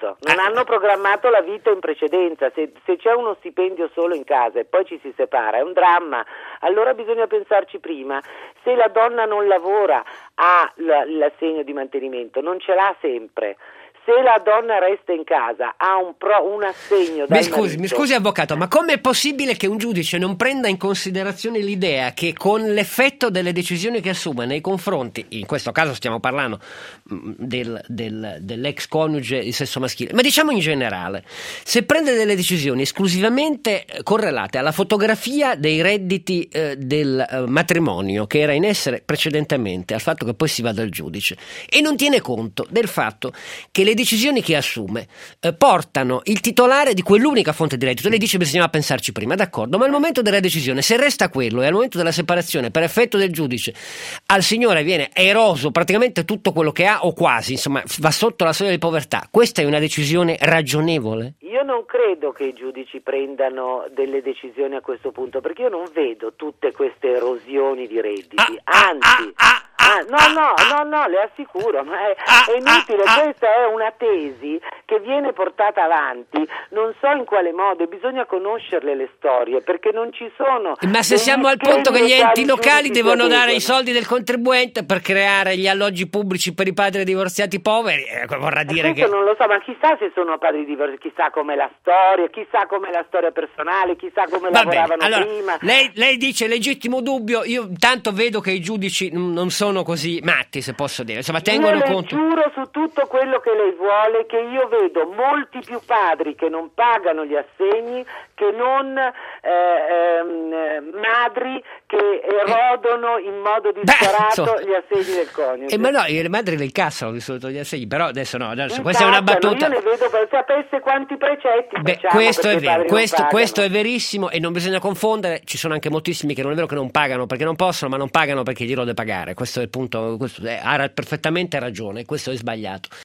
senso, non hanno programmato la vita in precedenza. Se c'è uno stipendio solo in casa e poi ci si separa, è un dramma, allora bisogna pensarci prima. Se la donna non lavora ha l'assegno di mantenimento, non ce l'ha sempre. Se la donna resta in casa ha un assegno dal marito. Mi scusi avvocato, ma com'è possibile che un giudice non prenda in considerazione l'idea che con l'effetto delle decisioni che assume nei confronti, in questo caso stiamo parlando dell'ex coniuge di sesso maschile, ma diciamo in generale, se prende delle decisioni esclusivamente correlate alla fotografia dei redditi del matrimonio che era in essere precedentemente, al fatto che poi si vada al giudice, e non tiene conto del fatto che le decisioni che assume portano il titolare di quell'unica fonte di reddito, lei dice bisognava pensarci prima, d'accordo, ma al momento della decisione, se resta quello e al momento della separazione per effetto del giudice al signore viene eroso praticamente tutto quello che ha o quasi, insomma va sotto la soglia di povertà, questa è una decisione ragionevole? Io non credo che i giudici prendano delle decisioni a questo punto, perché io non vedo tutte queste erosioni di redditi, anzi no, le assicuro, ma è inutile, questa è una tesi che viene portata avanti, non so in quale modo, e bisogna conoscerle le storie, perché non ci sono. Ma se siamo al punto che gli enti locali devono dare i soldi del contribuente per creare gli alloggi pubblici per i padri divorziati poveri, vorrà dire che... non lo so, ma chissà se sono padri divorziati, chissà com'è la storia, chissà com'è la storia personale, chissà come lavoravano prima. Lei dice legittimo dubbio, io intanto vedo che i giudici non sono così matti, se posso dire, insomma tengono conto. Io le giuro su tutto quello che lei vuole che io vedo molti più padri che non pagano gli assegni che non madri che erodono in modo disparato gli assegni del coniuge. Ma no, le madri le incassano di solito gli assegni, però adesso questa è una battuta. Io ne vedo, sapesse quanti precetti questo è vero, questo è verissimo e non bisogna confondere, ci sono anche moltissimi che non è vero che non pagano perché non possono, ma non pagano perché glielo deve pagare, questo è il punto, ha perfettamente ragione, questo è sbagliato.